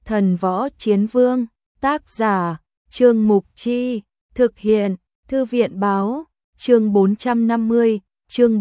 Thần Võ Chiến Vương, tác giả, Trương Mục Chi, thực hiện, Thư viện báo, chương 450, chương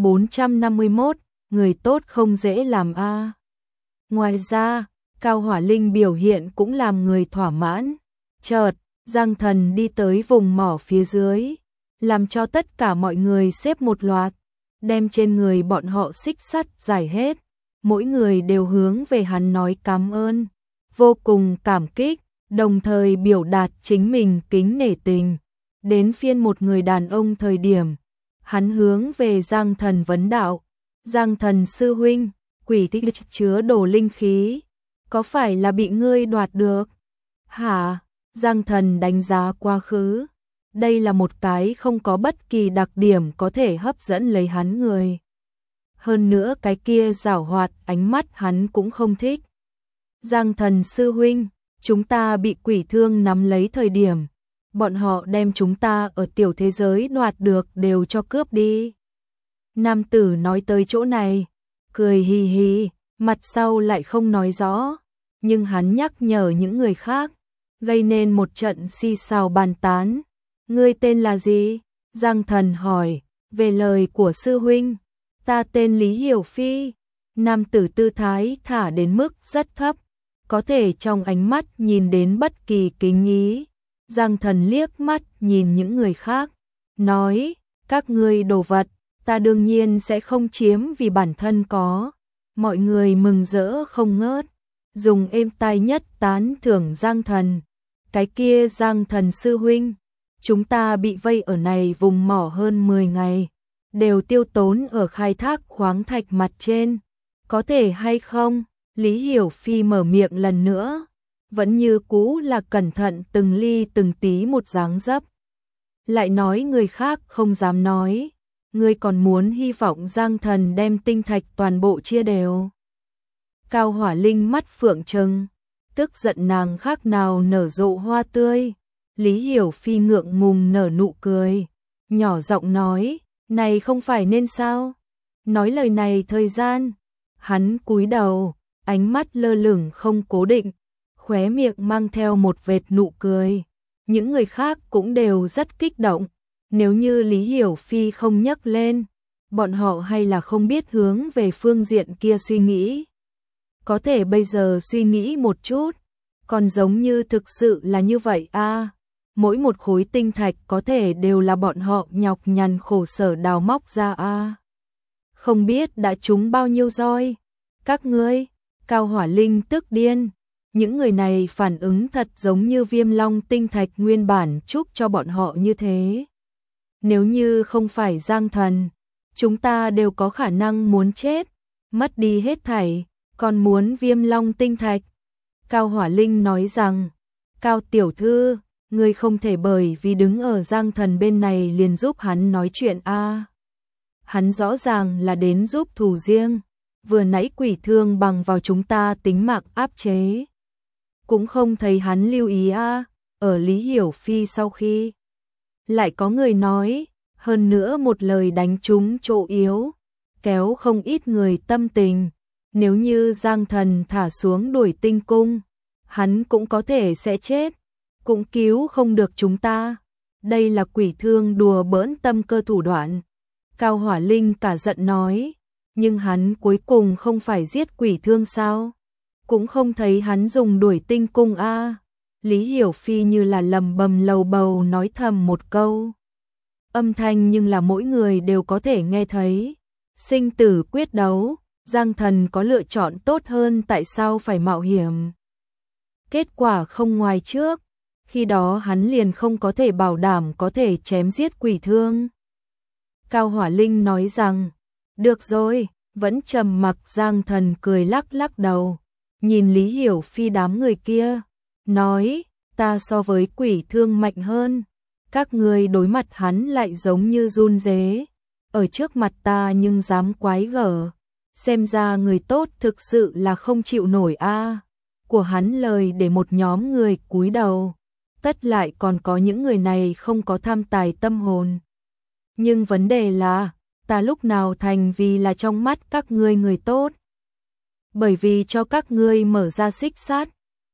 451, người tốt không dễ làm a. Ngoài ra, Cao Hỏa Linh biểu hiện cũng làm người thỏa mãn. Chợt, Giang Thần đi tới vùng mỏ phía dưới, làm cho tất cả mọi người xếp một loạt, đem trên người bọn họ xích sắt giải hết, mỗi người đều hướng về hắn nói cảm ơn, vô cùng cảm kích, đồng thời biểu đạt chính mình kính nể tình. Đến phiên một người đàn ông thời điểm, hắn hướng về Giang Thần vấn đạo, Giang Thần sư huynh, quỷ tích chứa đồ linh khí, có phải là bị ngươi đoạt được? Hả? Giang Thần đánh giá quá khứ, đây là một cái không có bất kỳ đặc điểm có thể hấp dẫn lấy hắn người. Hơn nữa cái kia giảo hoạt ánh mắt hắn cũng không thích. Giang Thần sư huynh, chúng ta bị quỷ thương nắm lấy thời điểm, bọn họ đem chúng ta ở tiểu thế giới đoạt được đều cho cướp đi. Nam tử nói tới chỗ này, cười hì hì, mặt sau lại không nói rõ, nhưng hắn nhắc nhở những người khác, gây nên một trận xì xào bàn tán. Ngươi tên là gì? Giang Thần hỏi, về lời của sư huynh, ta tên Lý Hiểu Phi. Nam tử tư thái thả đến mức rất thấp, có thể trong ánh mắt nhìn đến bất kỳ kính ý. Giang Thần liếc mắt nhìn những người khác, nói, các ngươi đồ vật, ta đương nhiên sẽ không chiếm vì bản thân có. Mọi người mừng rỡ không ngớt, dùng êm tai nhất tán thưởng Giang Thần. Cái kia Giang Thần sư huynh, chúng ta bị vây ở này vùng mỏ hơn 10 ngày, đều tiêu tốn ở khai thác khoáng thạch mặt trên, có thể hay không? Lý Hiểu Phi mở miệng lần nữa, vẫn như cũ là cẩn thận từng ly từng tí một dáng dấp. Lại nói người khác không dám nói, ngươi còn muốn hy vọng Giang Thần đem tinh thạch toàn bộ chia đều. Cao Hỏa Linh mắt phượng trừng, tức giận nàng khác nào nở rộ hoa tươi. Lý Hiểu Phi ngượng ngùng nở nụ cười, nhỏ giọng nói, này không phải nên sao? Nói lời này thời gian, hắn cúi đầu, ánh mắt lơ lửng không cố định, khóe miệng mang theo một vệt nụ cười. Những người khác cũng đều rất kích động, nếu như Lý Hiểu Phi không nhắc lên, bọn họ hay là không biết hướng về phương diện kia suy nghĩ. Có thể bây giờ suy nghĩ một chút, còn giống như thực sự là như vậy a. Mỗi một khối tinh thạch có thể đều là bọn họ nhọc nhằn khổ sở đào móc ra a. Không biết đã trúng bao nhiêu roi. Các ngươi, Cao Hỏa Linh tức điên. Những người này phản ứng thật giống như Viêm Long tinh thạch nguyên bản chúc cho bọn họ như thế. Nếu như không phải Giang Thần, chúng ta đều có khả năng muốn chết, mất đi hết thảy, còn muốn Viêm Long tinh thạch. Cao Hỏa Linh nói rằng, Cao tiểu thư, ngươi không thể bởi vì đứng ở Giang Thần bên này liền giúp hắn nói chuyện a. Hắn rõ ràng là đến giúp thù riêng, vừa nãy quỷ thương bằng vào chúng ta tính mạng áp chế. Cũng không thấy hắn lưu ý a. Ở Lý Hiểu Phi sau khi lại có người nói, hơn nữa một lời đánh trúng chỗ yếu, kéo không ít người tâm tình. Nếu như Giang Thần thả xuống đuổi tinh cung, hắn cũng có thể sẽ chết, cũng cứu không được chúng ta. Đây là quỷ thương đùa bỡn tâm cơ thủ đoạn. Cao Hỏa Linh cả giận nói, nhưng hắn cuối cùng không phải giết quỷ thương sao? Cũng không thấy hắn dùng đuổi tinh cung a. Lý Hiểu Phi như là lầm bầm lầu bầu nói thầm một câu. Âm thanh nhưng là mỗi người đều có thể nghe thấy. Sinh tử quyết đấu, Giang Thần có lựa chọn tốt hơn, tại sao phải mạo hiểm? Kết quả không ngoài trước, khi đó hắn liền không có thể bảo đảm có thể chém giết quỷ thương. Cao Hỏa Linh nói rằng, được rồi, vẫn trầm mặc. Giang Thần cười lắc lắc đầu, nhìn Lý Hiểu Phi đám người kia, nói, ta so với quỷ thương mạnh hơn, các ngươi đối mặt hắn lại giống như run rế, ở trước mặt ta nhưng dám quái gở, xem ra người tốt thực sự là không chịu nổi a. Của hắn lời để một nhóm người cúi đầu, tất lại còn có những người này không có tham tài tâm hồn. Nhưng vấn đề là, ta lúc nào thành vì là trong mắt các ngươi người tốt? Bởi vì cho các ngươi mở ra xích sát,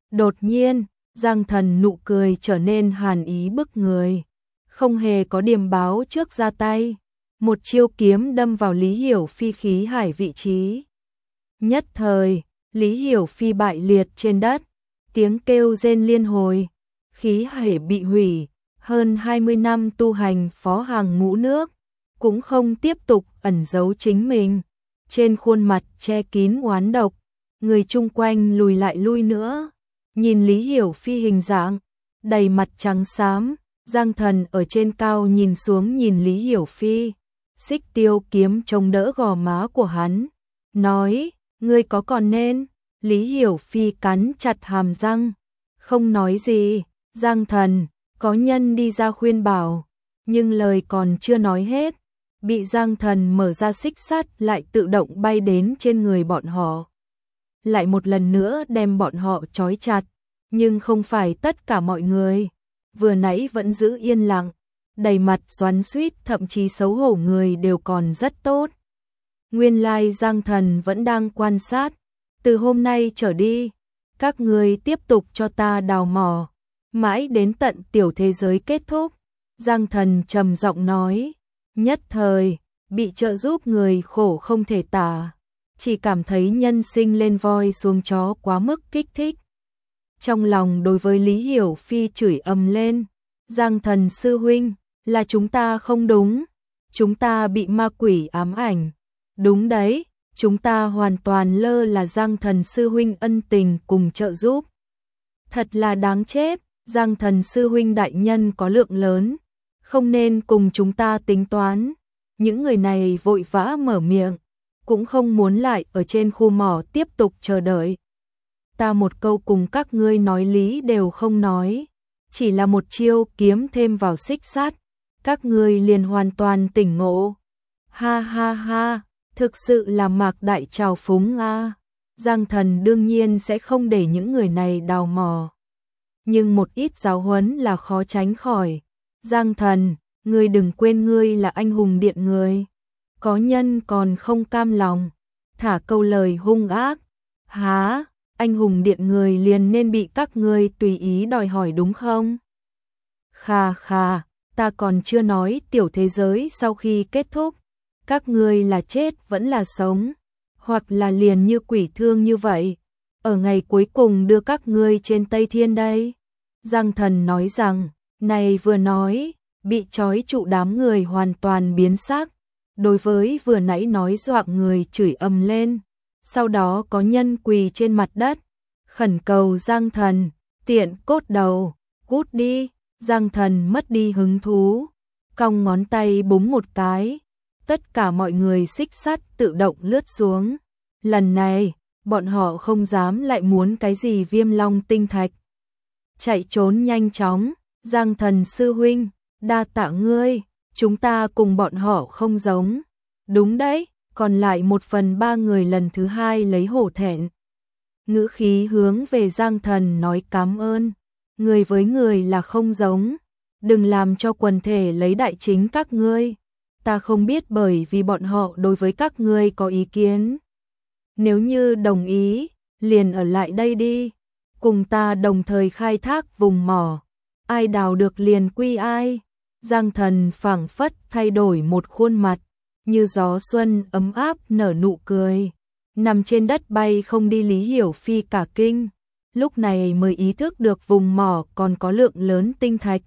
Đột nhiên, Giang Thần nụ cười trở nên hàn ý bức người, không hề có điềm báo trước ra tay, một chiêu kiếm đâm vào Lý Hiểu Phi khí hải vị trí. Nhất thời, Lý Hiểu Phi bại liệt trên đất, tiếng kêu rên liên hồi, khí hải bị hủy, hơn 20 năm tu hành phó hàng ngũ nước, cũng không tiếp tục ẩn giấu chính mình, trên khuôn mặt che kín oán độc, người chung quanh lùi lại lui nữa, nhìn Lý Hiểu Phi hình dạng, đầy mặt trắng xám, Giang Thần ở trên cao nhìn xuống nhìn Lý Hiểu Phi, xích tiêu kiếm chống đỡ gò má của hắn, nói, ngươi có còn nên, Lý Hiểu Phi cắn chặt hàm răng, không nói gì, Giang Thần, có nhân đi ra khuyên bảo, nhưng lời còn chưa nói hết, bị Giang Thần mở ra xích sắt lại tự động bay đến trên người bọn họ. Lại một lần nữa đem bọn họ trói chặt, nhưng không phải tất cả mọi người, vừa nãy vẫn giữ yên lặng, đầy mặt xoắn xuýt thậm chí xấu hổ người đều còn rất tốt. Nguyên lai Giang Thần vẫn đang quan sát, từ hôm nay trở đi, các người tiếp tục cho ta đào mỏ, mãi đến tận tiểu thế giới kết thúc. Giang Thần trầm giọng nói, nhất thời, bị trợ giúp người khổ không thể tả, chỉ cảm thấy nhân sinh lên voi xuống chó quá mức kích thích. Trong lòng đối với Lý Hiểu Phi chửi ầm lên, Giang Thần sư huynh, là chúng ta không đúng, chúng ta bị ma quỷ ám ảnh. Đúng đấy, chúng ta hoàn toàn lơ là Giang Thần sư huynh ân tình cùng trợ giúp. Thật là đáng chết, Giang Thần sư huynh đại nhân có lượng lớn, không nên cùng chúng ta tính toán. Những người này vội vã mở miệng, cũng không muốn lại ở trên khu mỏ tiếp tục chờ đợi. Ta một câu cùng các ngươi nói lý đều không nói, chỉ là một chiêu kiếm thêm vào xích sắt, các ngươi liền hoàn toàn tỉnh ngộ. Ha ha ha, thực sự là Mạc đại trào phúng a. Giang Thần đương nhiên sẽ không để những người này đào mỏ, nhưng một ít giáo huấn là khó tránh khỏi. Giang Thần, ngươi đừng quên ngươi là anh hùng điện người, có nhân còn không cam lòng, thả câu lời hung ác. Há, anh hùng điện người liền nên bị các ngươi tùy ý đòi hỏi đúng không? Khà khà, ta còn chưa nói tiểu thế giới sau khi kết thúc, các ngươi là chết vẫn là sống, hoặc là liền như quỷ thương như vậy, ở ngày cuối cùng đưa các ngươi trên Tây Thiên đây. Giang Thần nói rằng, này vừa nói, bị trói trụ đám người hoàn toàn biến sắc, đối với vừa nãy nói dọa người chửi ầm lên, sau đó có nhân quỳ trên mặt đất, khẩn cầu Giang Thần, tiện cốt đầu, cút đi. Giang Thần mất đi hứng thú, cong ngón tay búng một cái, tất cả mọi người xích sắt tự động lướt xuống. Lần này, bọn họ không dám lại muốn cái gì Viêm Long tinh thạch. Chạy trốn nhanh chóng, Giang Thần sư huynh, đa tạ ngươi, chúng ta cùng bọn họ không giống. Đúng đấy, còn lại 1/3 người lần thứ hai lấy hổ thẹn. Ngữ khí hướng về Giang Thần nói cảm ơn. Người với người là không giống, đừng làm cho quần thể lấy đại chính các ngươi. Ta không biết bởi vì bọn họ đối với các ngươi có ý kiến. Nếu như đồng ý, liền ở lại đây đi, cùng ta đồng thời khai thác vùng mỏ, ai đào được liền quy ai. Giang Thần phảng phất thay đổi một khuôn mặt, như gió xuân ấm áp nở nụ cười, nằm trên đất bay không đi. Lý Hiểu Phi cả kinh, lúc này mới ý thức được vùng mỏ còn có lượng lớn tinh thạch.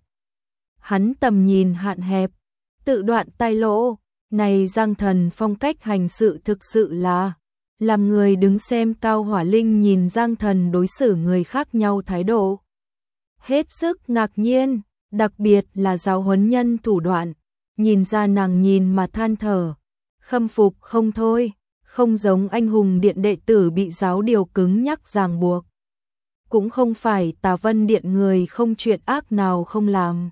Hắn tầm nhìn hạn hẹp, tự đoạn tai lỗ, này Giang Thần phong cách hành sự thực sự là làm người đứng xem. Cao Hỏa Linh nhìn Giang Thần đối xử người khác nhau thái độ, hết sức ngạc nhiên, đặc biệt là giáo huấn nhân thủ đoạn, nhìn ra nàng nhìn mà than thở, khâm phục không thôi, không giống anh hùng điện đệ tử bị giáo điều cứng nhắc ràng buộc. Cũng không phải Tà Vân điện người không chuyện ác nào không làm.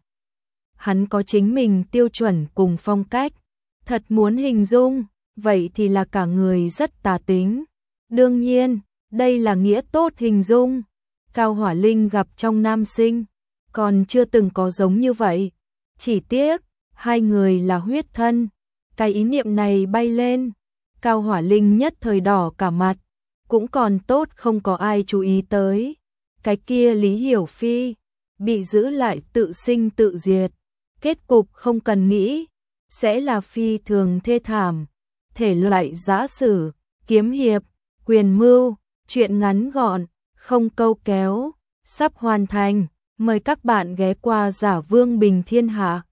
Hắn có chính mình tiêu chuẩn cùng phong cách, thật muốn hình dung, vậy thì là cả người rất tà tính. Đương nhiên, đây là nghĩa tốt hình dung. Cao Hỏa Linh gặp trong nam sinh, còn chưa từng có giống như vậy. Chỉ tiếc, hai người là huyết thân. Cái ý niệm này bay lên, Cao Hỏa Linh nhất thời đỏ cả mặt, cũng còn tốt không có ai chú ý tới. cái kia Lý Hiểu Phi bị giữ lại tự sinh tự diệt, kết cục không cần nghĩ, sẽ là phi thường thê thảm. Thể loại giã sử, kiếm hiệp, quyền mưu, truyện ngắn gọn, không câu kéo, sắp hoàn thành, mời các bạn ghé qua Giả Vương Bình Thiên Hạ.